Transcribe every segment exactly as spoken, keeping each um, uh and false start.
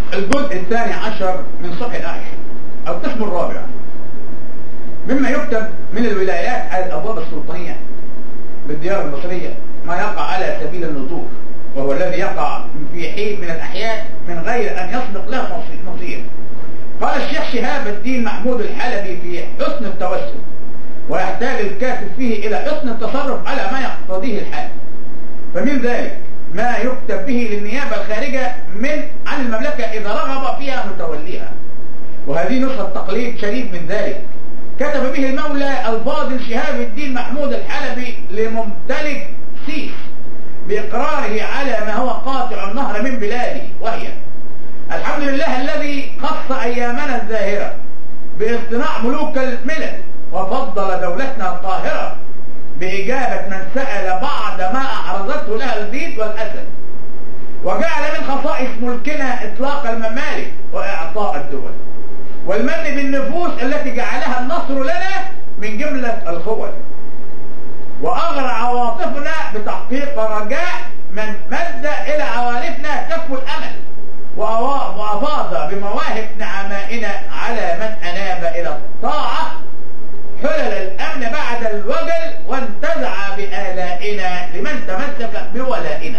الجزء الثاني عشر من صفحة العاشر، القسم الرابع، مما يكتب من الولايات على الأبواب السلطانية بالديار المصرية ما يقع على سبيل النظور، وهو الذي يقع في حين من الأحيان من غير أن يسبق له نظير. قال الشيخ شهاب الدين محمود الحلبي في حسن التوسل، ويحتاج الكاتب فيه إلى حسن التصرف على ما يقتضيه الحال. فمن ذلك ما يكتب به للنيابة الخارجة من عن المملكة إذا رغب فيها متوليها، وهذه نسخة تقليد شريف من ذلك كتب به المولى الفاضل شهاب الدين محمود الحلبي لممتلك سيس بإقراره على ما هو قاطع النهر من بلاده، وهي: الحمد لله الذي خص أيامنا الزاهرة باصطناع ملوك الملل، وفضل دولتنا القاهرة بإجابة من سأل بعد ما أعرضته لها البيض والأسد، وجعل من خصائص ملكنا إطلاق الممالك وإعطاء الدول، والمن بالنفوس التي جعلها النصر لنا من جملة الخول، وأغرى عواطفنا بتحقيق رجاء من مد إلى عوارفنا كف الأمل، وأفاض بمواهب نعمائنا على من أناب إلى الطاعة حلل الأمن بعد الوجل، وانتزع بآلائنا لمن تمسك بولائنا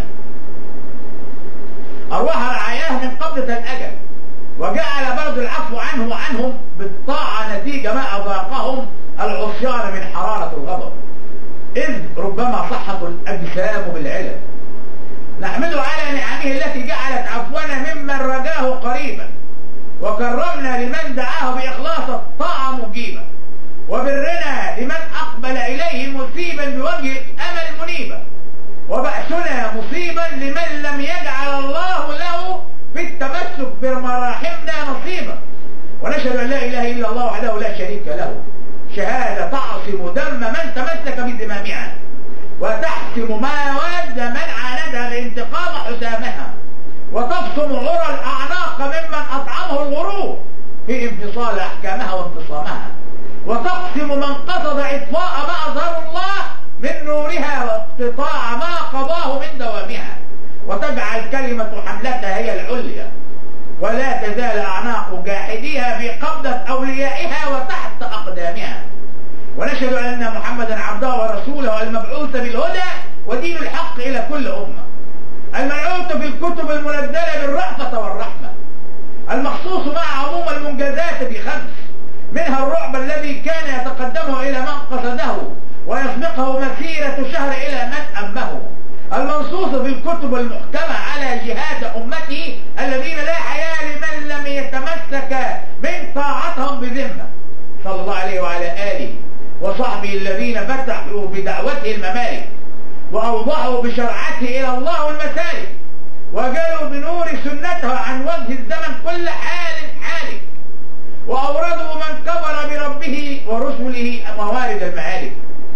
أرواح رعاياه من قبضة الأجل، وجعل برد العفو عنه وعنهم بالطاعة نتيجة ما أذاقهم العصيان من حرارة الغضب، إذ ربما صحت الأجسام بالعلم. نحمده على نعمه التي جعلت عفونا ممن رجاه قريبا، وكرمنا لمن دعاه بإخلاص الطاعة مجيبا، وبرنا لمن أقبل إليه مسيبا بوجه الأمل منيبا، وبأسنا مصيبا لمن لم يجعل الله له في التمسك بمراحمنا نصيبا. ونشهد أن لا إله إلا الله وحده لا شريك له، شهادة تعصم دم من تمسك بزمامها، وتحسم ما ود من عاندها لانتقام حسامها، وتفصم عرى الأعناق ممن أطعمه الغرور في انفصال أحكامها وانفصامها، وتقسم من قصد إطفاء ما أظهر الله من نورها واقتطاع ما قضاه من دوامها، وتجعل كلمة حملتها هي العليا، ولا تزال أعناق جاحديها في قبضة أوليائها وتحت أقدامها. ونشهد أن محمدا عبده ورسوله المبعوث بالهدى ودين الحق إلى كل أمة، المنعوت في الكتب المنزلة بالرأفة والرحمة، المخصوص مع عموم المنجزات بخمس، منها الرعب الذي كان يتقدمه إلى من قصده ويسبقه مسيرة شهر إلى من أمه، المنصوص في الكتب المحكمة على جهاد أمته الذين لا حياة لمن لم يتمسك من طاعتهم بذمة، صلى الله عليه وعلى آله وصحبه الذين فتحوا بدعوته الممالك، وأوضحوا بشرعته إلى الله المسالك، وجلوا بنور سنته عن وجه الزمن كل حال حالك، وأوردوا من كبر بربه ورسله موارد المعارك،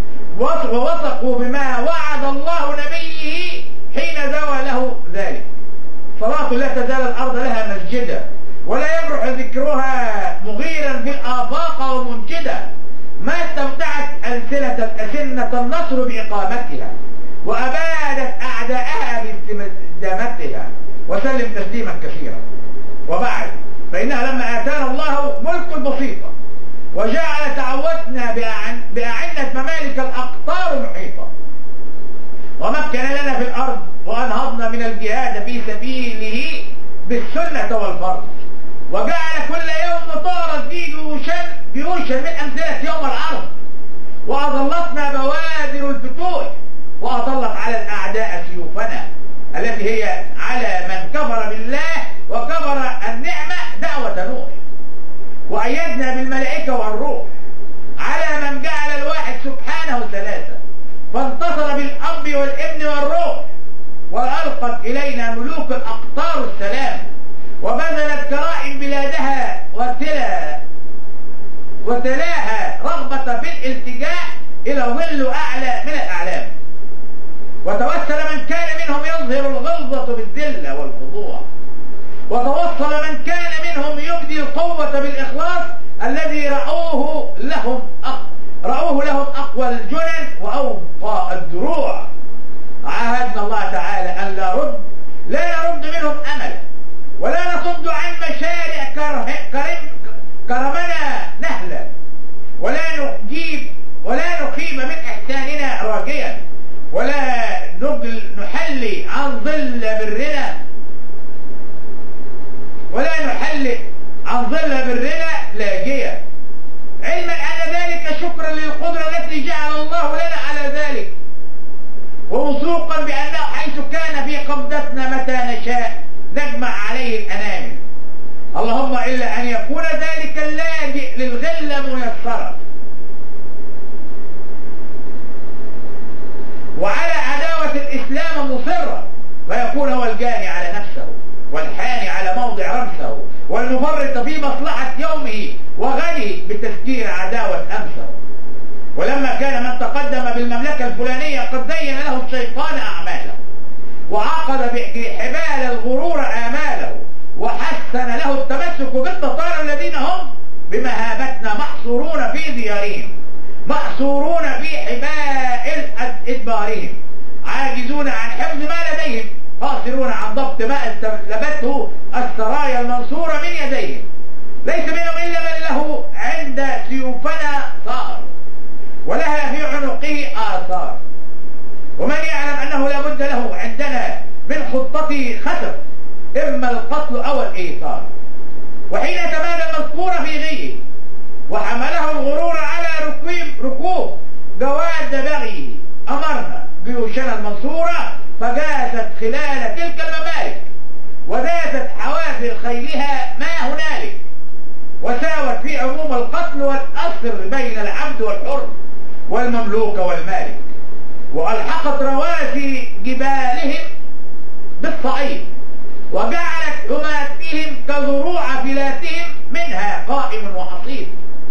ووثقوا بما وعد الله نبيه حين زوى له ذلك. صلاة لا تزال الأرض لها مسجدا، ولا يبرح ذكرها مغيرا في الآفاق ومنجدا، ما استمتعت ألسنة أسنة النصر بإقامتها، وأبادت أعداءها باستدامتها، وسلم تسليما كثيرا. وبعد، فإنها لما آتانا الله ملك البسيطة، وجعل تعودنا بأعنة ممالك الأقطار محيطة، ومكن لنا في الأرض، وأنهضنا من الجهاد في سبيله بالسنة والفرض، وجعل كل يوم طارت فيه جيوشا جيوشا من أمثلة يوم العرض، وأظلتنا بوادر الفتوح، وأطلت على الأعداء سيوفنا التي هي على من كفر بالله وكفر النعمة دعوة نوح، وأيدنا بالملائكة والروح على من جعل الواحد سبحانه ثلاثة، فانتصر بالأب والابن والروح، وألقت إلينا ملوك الأقطار السلام، وبذلت كرائم بلادها وتلا وتلاها رغبة في الالتجاء إلى ظل أعلى من الأعلام، وتوسل من كان منهم يظهر الغلظة بالذلة والخضوع، وتوصل من كان منهم يبدي القوة بالإخلاص الذي رأوه لهم أق... رأوه لهم أقوى الجنن وأوقى الدروع. عاهدنا الله تعالى أن لا رد لا نرد منهم أملا، ولا نصد عن برنا لاجية، علما أن ذلك شكرا للقدرة التي جعل الله لنا على ذلك، ووثوقا بأنه حيث كان في قبضتنا متى نشاء نجمع عليه الأنامل، اللهم إلا أن يكون ذلك اللاجئ للغلة ميسرا وعلى عداوة الإسلام مصرا، فيكون هو الجاني على نفسه والحاني على موضع رمسه والمفرط في مصلحة يومه وغده بتسكير عداوة أمسه. ولما كان من تقدم بالمملكة الفلانية قد زين له الشيطان أعماله وعقد بحبال الغرور آماله وحسن له التمسك بالتتار الذين هم بمهابتنا محصورون في ديارهم، محصورون في حبال إدبارهم، عاجزون عن حفظ ما لديهم، قاصرون عن ضبط ما استلبته السرايا المنصورة من يديهم، ليس منهم إلا من له عند سيوفنا صار ولها في عنقه آثار، ومن يعلم أنه لا بد له عندنا من خطته خسف، إما القتل أو الإيثار. وحين تمادى المذكور في غيه وحمله الغرور على ركوب ركوب جواد بغيه أمرنا جيوشنا المنصورة فجاست خلال تلك الممالك وداست حوافر خيلها ما هنالك، وساوت في عموم القتل والأسر بين العبد والحر والمملوك والمالك، وألحقت رواسي جبالهم بالصعيد وجعلت حماتهم كذروع فلاتهم منها قائم وحصيد،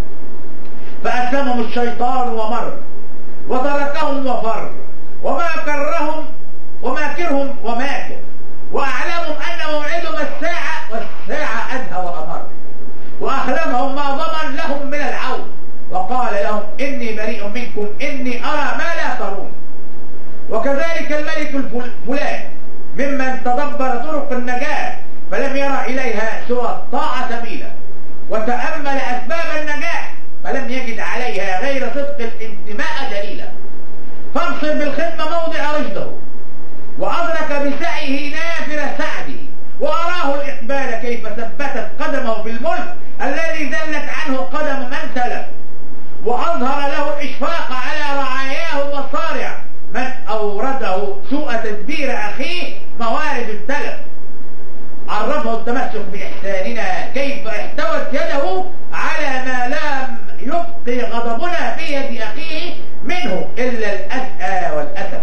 فأسلمهم الشيطان ومر وتركهم وفر وما كرهم وماكرهم وماكر، وأعلمهم أن موعدهم الساعة والساعة أدهى وأمر، وأخلفهم ما ضمن لهم من العون وقال لهم إني بريء منكم إني أرى ما لا ترون. وكذلك الملك الفلان ممن تدبر طرق النجاة فلم يرى إليها سوى الطاعة سبيلا، وتأمل أسباب النجاة فلم يجد عليها غير صدق الانتماء دليلا، فانصر بالخدمة موضع رشده وأدرك بسعيه نافر سعده، وأراه الإقبال كيف ثبتت قدمه في الملك الذي زلت عنه قدم من تلف، وأظهر له الإشفاق على رعاياه وصارع من أورده سوء تدبير أخيه موارد التلف، عرفه التمسك بإحساننا كيف احتوت يده على ما لم يبقي غضبنا في يد أخيه منه إلا الأسأى والأسف،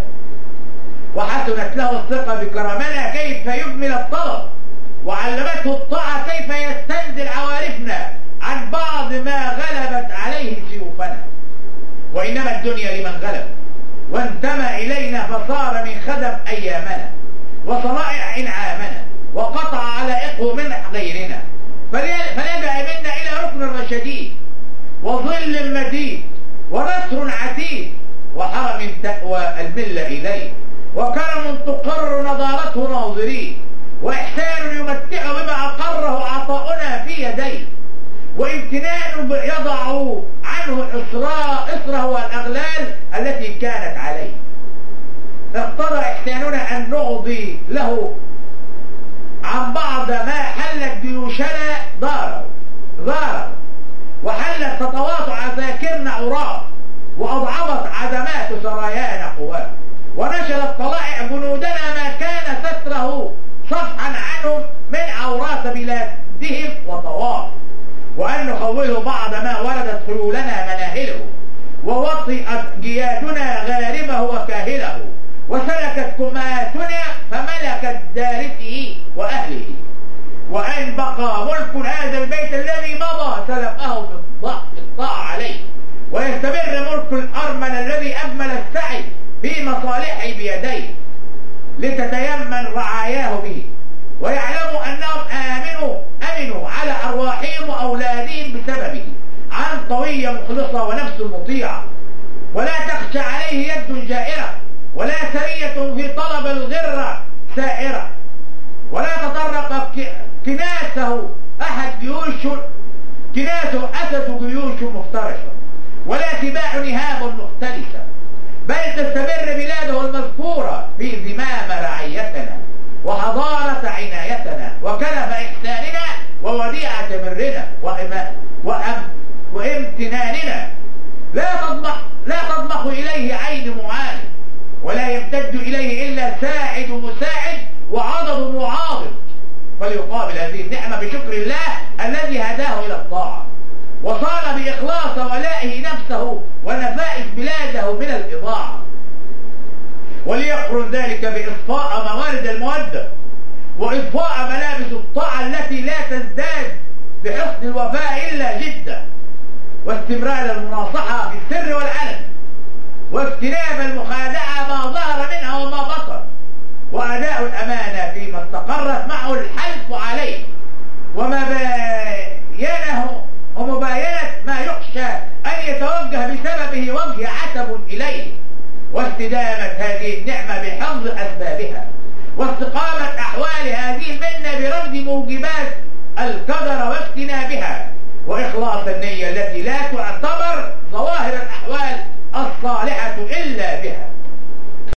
وحسنت له الثقة بكرمنا كيف يجمل الطلب، وعلمته الطاعة كيف يستنزل عوارفنا عن بعض ما غلبت عليه سيوفنا. وإنما الدنيا لمن غلب وانتمى إلينا فصار من خدم أيامنا وصنائع إنعامنا وقطع علائقه من غيرنا، فليدع منا إلى ركن الرشدين وظل مديد ونصر عتيد وحرم تأوى الملة إليه وكرم تقر نظارته ناظرين وإحسان يمتع بما أقره عطاؤنا في يديه وامتنان يضع عنه إصره والأغلال التي كانت عليه. اقتضى إحساننا أن نعطي له عن بعض ما حلت جيوشنا داره داره وحلت تتواطع عساكرنا عراه وأضعفت عدمات سرايانا قواه ونشلت طلائع جنودنا ما كان ستره صفحا عنهم من عورات بلادهم وطواف، وأن نخوله بعض ما وردت خيولنا مناهله ووطئت جيادنا غارمه وكاهله وسلكت كماتنا فملكت دارسه وأهله، وأن بقى ملك هذا البيت الذي مضى سلقه في الطاعة عليه، ويستمر ملك الأرمن الذي أجمل السعي في مصالحه بيديه لتتيمن رعاياه به، ويعلموا أنهم آمنوا أمنوا على أرواحهم وأولادهم بسببه عن طوية مخلصة ونفس مطيعة، ولا تخشى عليه يد جائرة ولا سرية في طلب الغرة سائرة، ولا تطرق كناسه أحد جيوش كناسه أسد جيوش مفترشة ولا سباع نهاب مختلسة، بل تستمر بلاده المذكورة في زمام رعيتنا وحضارة عنايتنا وكنف إحساننا ووديعة مرنا وإمامنا. وليقابل هذه النعمة بشكر الله الذي هداه إلى الطاعة، وصار بإخلاص ولائه نفسه ونفائس بلاده من الإضاعة، وليقرن ذلك بإصفاء موارد المودة وإضفاء ملابس الطاعة التي لا تزداد بحسن الوفاء إلا جدا، واستمرار المناصحة في السر والعلن، واجتناب المخادعة ما ظهر منها وما بطن، وأداء الأمانة فيما استقرت معه الحلف عليه، وما بينه ومباينة ما يخشى أن يتوجه بسببه وجه عتب إليه، واستدامة هذه النعمة بحفظ أسبابها، واستقامة أحوال هذه المنة برد موجبات القدر واجتنابها، وإخلاص النية التي لا تعد